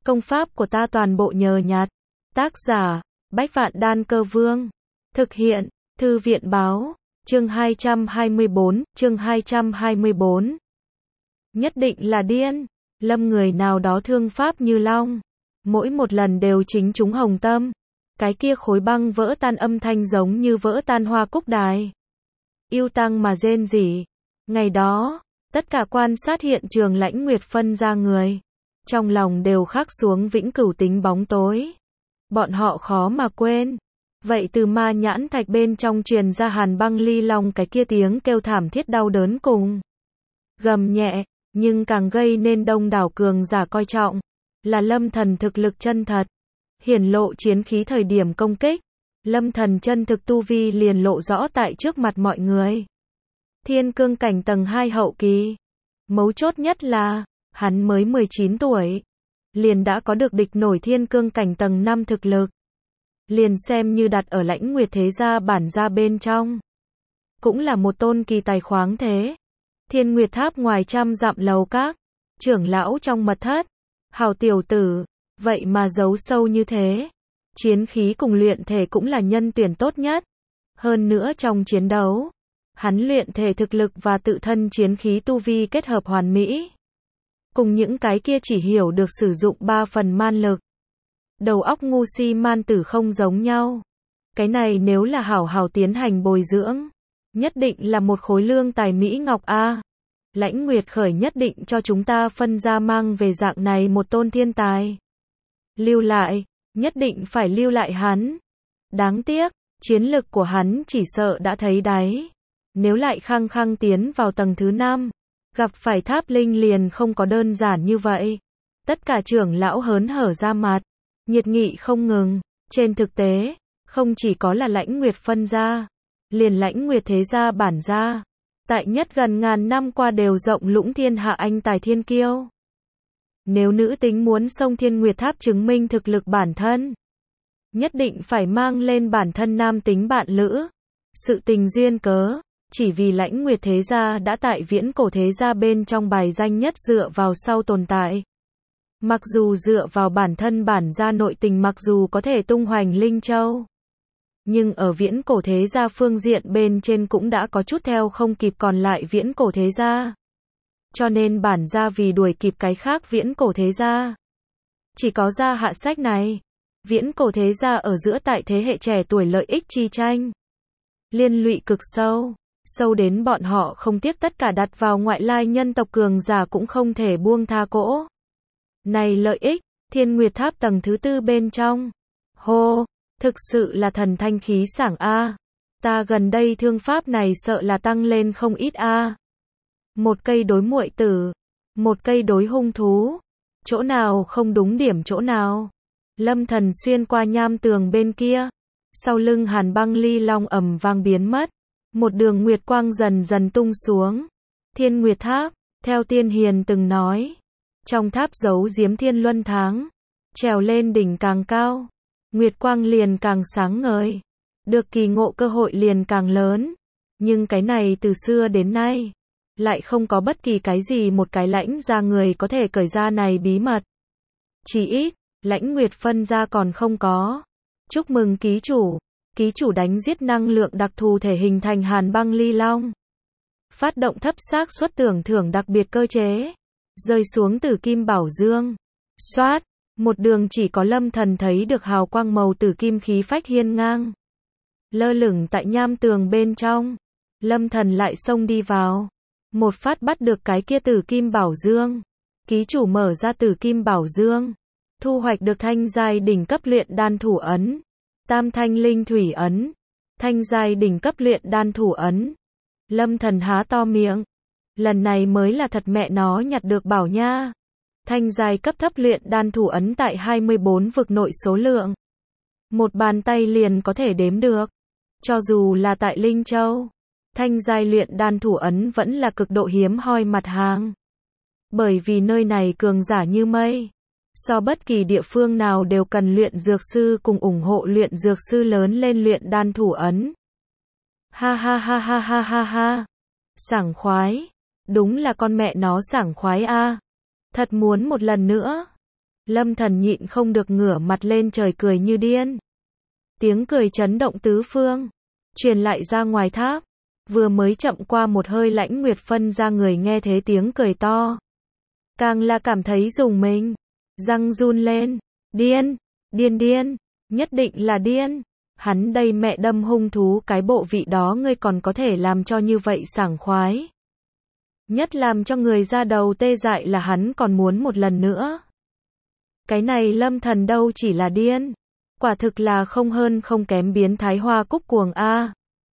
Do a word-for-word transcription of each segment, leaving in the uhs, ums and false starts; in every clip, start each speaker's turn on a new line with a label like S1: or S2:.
S1: Công pháp của ta toàn bộ nhờ nhặt. Tác giả, Bách Vạn Đan Cơ Vương. Thực hiện, Thư viện Báo. Chương hai trăm hai mươi bốn, chương hai trăm hai mươi bốn. Nhất định là điên. Lâm người nào đó thương pháp như long. Mỗi một lần đều chính trúng hồng tâm. Cái kia khối băng vỡ tan âm thanh giống như vỡ tan hoa cúc đài. Yêu tăng mà rên rỉ. Ngày đó, tất cả quan sát hiện trường Lãnh Nguyệt phân ra người. Trong lòng đều khắc xuống vĩnh cửu tính bóng tối. Bọn họ khó mà quên. Vậy từ ma nhãn thạch bên trong truyền ra Hàn Băng Ly Long cái kia tiếng kêu thảm thiết đau đớn cùng. Gầm nhẹ, nhưng càng gây nên đông đảo cường giả coi trọng. Là Lâm Thần thực lực chân thật. Hiển lộ chiến khí thời điểm công kích. Lâm Thần chân thực tu vi liền lộ rõ tại trước mặt mọi người. Thiên cương cảnh tầng hai hậu kỳ. Mấu chốt nhất là, hắn mới mười chín tuổi. Liền đã có được địch nổi thiên cương cảnh tầng năm thực lực. Liền xem như đặt ở Lãnh Nguyệt thế gia bản gia bên trong. Cũng là một tôn kỳ tài khoáng thế. Thiên Nguyệt Tháp ngoài trăm dặm lầu các. Trưởng lão trong mật thất. Hào tiểu tử, vậy mà giấu sâu như thế. Chiến khí cùng luyện thể cũng là nhân tuyển tốt nhất. Hơn nữa trong chiến đấu, hắn luyện thể thực lực và tự thân chiến khí tu vi kết hợp hoàn mỹ. Cùng những cái kia chỉ hiểu được sử dụng ba phần man lực. Đầu óc ngu si man tử không giống nhau. Cái này nếu là hảo hảo tiến hành bồi dưỡng, nhất định là một khối lương tài mỹ ngọc a. Lãnh Nguyệt khởi nhất định cho chúng ta phân ra mang về dạng này một tôn thiên tài. Lưu lại, nhất định phải lưu lại hắn. Đáng tiếc, chiến lực của hắn chỉ sợ đã thấy đáy. Nếu lại khăng khăng tiến vào tầng thứ năm, gặp phải tháp linh liền không có đơn giản như vậy. Tất cả trưởng lão hớn hở ra mặt, nhiệt nghị không ngừng. Trên thực tế, không chỉ có là Lãnh Nguyệt phân gia, liền Lãnh Nguyệt thế gia bản gia, tại nhất gần ngàn năm qua đều rộng lũng thiên hạ anh tài thiên kiêu. Nếu nữ tính muốn xông Thiên Nguyệt Tháp chứng minh thực lực bản thân, nhất định phải mang lên bản thân nam tính bạn lữ. Sự tình duyên cớ, chỉ vì Lãnh Nguyệt thế gia đã tại viễn cổ thế gia bên trong bài danh nhất dựa vào sau tồn tại. Mặc dù dựa vào bản thân bản gia nội tình mặc dù có thể tung hoành Linh Châu, nhưng ở viễn cổ thế gia phương diện bên trên cũng đã có chút theo không kịp còn lại viễn cổ thế gia. Cho nên bản gia vì đuổi kịp cái khác viễn cổ thế gia, chỉ có ra hạ sách này. Viễn cổ thế gia ở giữa tại thế hệ trẻ tuổi lợi ích chi tranh, liên lụy cực sâu, sâu đến bọn họ không tiếc tất cả đặt vào ngoại lai nhân tộc cường giả cũng không thể buông tha cỗ. Này lợi ích, Thiên Nguyệt Tháp tầng thứ tư bên trong. Hô, thực sự là thần thanh khí sảng a. Ta gần đây thương pháp này sợ là tăng lên không ít a. Một cây đối muội tử, một cây đối hung thú. Chỗ nào không đúng điểm chỗ nào. Lâm Thần xuyên qua nham tường bên kia. Sau lưng Hàn Băng Ly Long ầm vang biến mất. Một đường nguyệt quang dần dần tung xuống. Thiên Nguyệt Tháp, theo Tiên Hiền từng nói. Trong tháp giấu giếm thiên luân tháng. Trèo lên đỉnh càng cao, nguyệt quang liền càng sáng ngời. Được kỳ ngộ cơ hội liền càng lớn. Nhưng cái này từ xưa đến nay, lại không có bất kỳ cái gì một cái Lãnh gia người có thể cởi ra này bí mật. Chỉ ít, Lãnh Nguyệt phân gia còn không có. Chúc mừng ký chủ. Ký chủ đánh giết năng lượng đặc thù thể hình thành Hàn Băng Ly Long. Phát động thấp xác suất tưởng thưởng đặc biệt cơ chế. Rơi xuống tử kim bảo dương. Xoát, một đường chỉ có Lâm Thần thấy được hào quang màu tử kim khí phách hiên ngang. Lơ lửng tại nham tường bên trong. Lâm Thần lại xông đi vào. Một phát bắt được cái kia tử kim bảo dương. Ký chủ mở ra tử kim bảo dương. Thu hoạch được thanh giai đỉnh cấp luyện đan thủ ấn. Tam thanh linh thủy ấn. Thanh giai đỉnh cấp luyện đan thủ ấn. Lâm Thần há to miệng. Lần này mới là thật mẹ nó nhặt được bảo nha. Thanh giai cấp thấp luyện đan thủ ấn tại hai mươi bốn vực nội số lượng. Một bàn tay liền có thể đếm được. Cho dù là tại Linh Châu, thanh giai luyện đan thủ ấn vẫn là cực độ hiếm hoi mặt hàng. Bởi vì nơi này cường giả như mây. So bất kỳ địa phương nào đều cần luyện dược sư cùng ủng hộ luyện dược sư lớn lên luyện đan thủ ấn. Ha ha ha ha ha ha ha. Sảng khoái. Đúng là con mẹ nó sảng khoái a. Thật muốn một lần nữa. Lâm Thần nhịn không được ngửa mặt lên trời cười như điên. Tiếng cười chấn động tứ phương, truyền lại ra ngoài tháp. Vừa mới chậm qua một hơi Lãnh Nguyệt phân ra người nghe thế tiếng cười to. Càng là cảm thấy rùng mình, răng run lên. Điên, điên điên, nhất định là điên. Hắn đây mẹ đâm hung thú cái bộ vị đó ngươi còn có thể làm cho như vậy sảng khoái. Nhất làm cho người ra đầu tê dại là hắn còn muốn một lần nữa. Cái này Lâm Thần đâu chỉ là điên, quả thực là không hơn không kém biến thái hoa cúc cuồng a.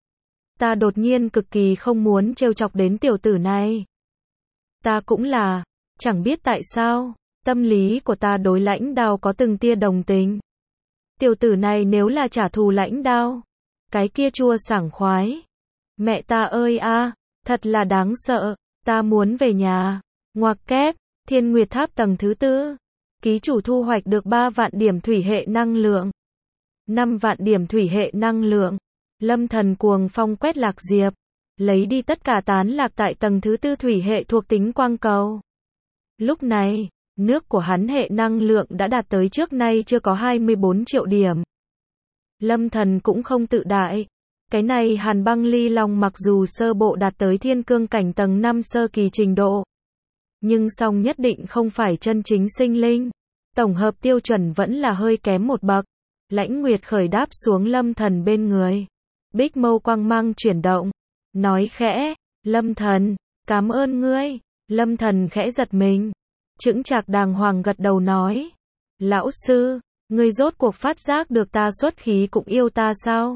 S1: Ta đột nhiên cực kỳ không muốn trêu chọc đến tiểu tử này. Ta cũng là, chẳng biết tại sao, tâm lý của ta đối Lãnh Đao có từng tia đồng tình. Tiểu tử này nếu là trả thù Lãnh Đao, cái kia chua sảng khoái. Mẹ ta ơi a, thật là đáng sợ, ta muốn về nhà. Ngoặc kép, Thiên Nguyệt Tháp tầng thứ tư. Ký chủ thu hoạch được ba vạn điểm thủy hệ năng lượng. năm vạn điểm thủy hệ năng lượng. Lâm Thần cuồng phong quét lạc diệp, lấy đi tất cả tán lạc tại tầng thứ tư thủy hệ thuộc tính quang cầu. Lúc này, nước của hắn hệ năng lượng đã đạt tới trước nay chưa có hai mươi bốn triệu điểm. Lâm Thần cũng không tự đại. Cái này Hàn Băng Ly Long mặc dù sơ bộ đạt tới thiên cương cảnh tầng năm sơ kỳ trình độ, nhưng song nhất định không phải chân chính sinh linh. Tổng hợp tiêu chuẩn vẫn là hơi kém một bậc. Lãnh Nguyệt khởi đáp xuống Lâm Thần bên người. Bích mâu quang mang chuyển động, nói khẽ, Lâm Thần, cảm ơn ngươi. Lâm Thần khẽ giật mình, chững chạc đàng hoàng gật đầu nói, lão sư, ngươi rốt cuộc phát giác được ta xuất khí cũng yêu ta sao?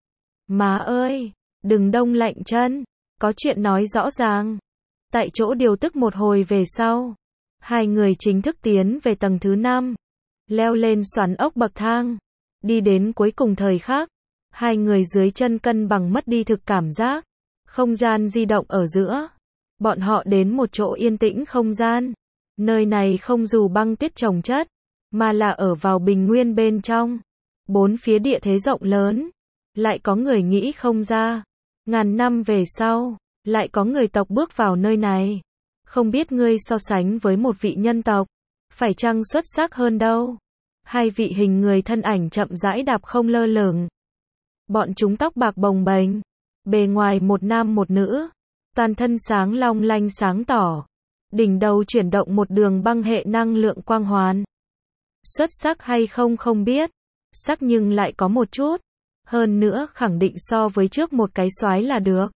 S1: Má ơi, đừng đông lạnh chân, có chuyện nói rõ ràng. Tại chỗ điều tức một hồi về sau, hai người chính thức tiến về tầng thứ năm, leo lên xoắn ốc bậc thang, đi đến cuối cùng thời khắc. Hai người dưới chân cân bằng mất đi thực cảm giác. Không gian di động ở giữa. Bọn họ đến một chỗ yên tĩnh không gian. Nơi này không dù băng tuyết chồng chất, mà là ở vào bình nguyên bên trong. Bốn phía địa thế rộng lớn. Lại có người nghĩ không ra. Ngàn năm về sau, lại có người tộc bước vào nơi này. Không biết ngươi so sánh với một vị nhân tộc, phải chăng xuất sắc hơn đâu. Hai vị hình người thân ảnh chậm rãi đạp không lơ lửng. Bọn chúng tóc bạc bồng bềnh, bề ngoài một nam một nữ, toàn thân sáng long lanh sáng tỏ, đỉnh đầu chuyển động một đường băng hệ năng lượng quang hoàn. Xuất sắc hay không không biết, sắc nhưng lại có một chút, hơn nữa khẳng định so với trước một cái soái là được.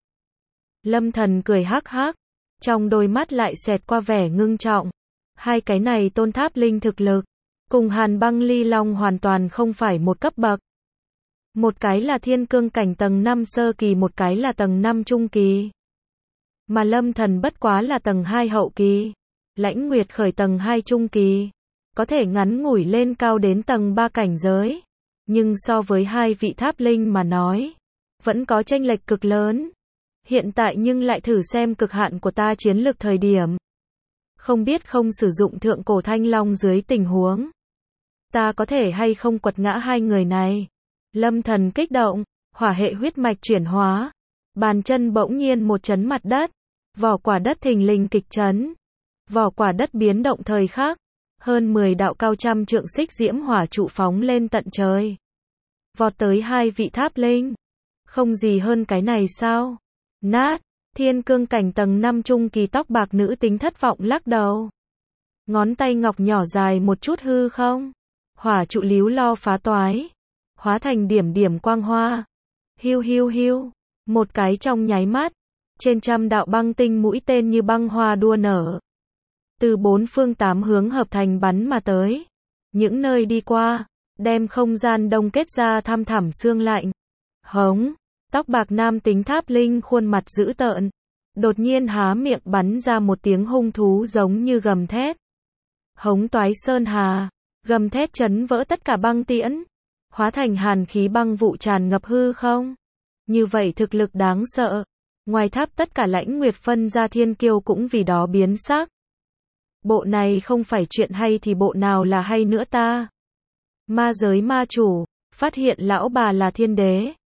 S1: Lâm Thần cười hắc hắc, trong đôi mắt lại xẹt qua vẻ ngưng trọng. Hai cái này tôn tháp linh thực lực, cùng Hàn Băng Ly Long hoàn toàn không phải một cấp bậc. Một cái là thiên cương cảnh tầng năm sơ kỳ, một cái là tầng năm trung kỳ. Mà Lâm Thần bất quá là tầng hai hậu kỳ. Lãnh Nguyệt khởi tầng hai trung kỳ, có thể ngắn ngủi lên cao đến tầng ba cảnh giới. Nhưng so với hai vị tháp linh mà nói, vẫn có chênh lệch cực lớn. Hiện tại nhưng lại thử xem cực hạn của ta chiến lực thời điểm. Không biết không sử dụng thượng cổ thanh long dưới tình huống, ta có thể hay không quật ngã hai người này. Lâm Thần kích động, hỏa hệ huyết mạch chuyển hóa, bàn chân bỗng nhiên một chấn mặt đất, vỏ quả đất thình lình kịch chấn, vỏ quả đất biến động thời khắc, hơn mười đạo cao trăm trượng xích diễm hỏa trụ phóng lên tận trời, vọt tới hai vị tháp linh. Không gì hơn cái này sao? Nát. Thiên cương cảnh tầng năm trung kỳ tóc bạc nữ tính thất vọng lắc đầu. Ngón tay ngọc nhỏ dài một chút hư không? Hỏa trụ líu lo phá toái, hóa thành điểm điểm quang hoa. Hiu hiu hiu, một cái trong nháy mắt, trên trăm đạo băng tinh mũi tên như băng hoa đua nở, từ bốn phương tám hướng hợp thành bắn mà tới. Những nơi đi qua, đem không gian đông kết ra thăm thẳm xương lạnh. Hống, tóc bạc nam tính tháp linh khuôn mặt dữ tợn, đột nhiên há miệng bắn ra một tiếng hung thú giống như gầm thét. Hống toái sơn hà, gầm thét chấn vỡ tất cả băng tiễn, hóa thành hàn khí băng vụ tràn ngập hư không. Như vậy thực lực đáng sợ, ngoài tháp tất cả Lãnh Nguyệt phân ra thiên kiêu cũng vì đó biến sắc. Bộ này không phải chuyện hay thì bộ nào là hay nữa ta? Ma giới ma chủ, phát hiện lão bà là thiên đế,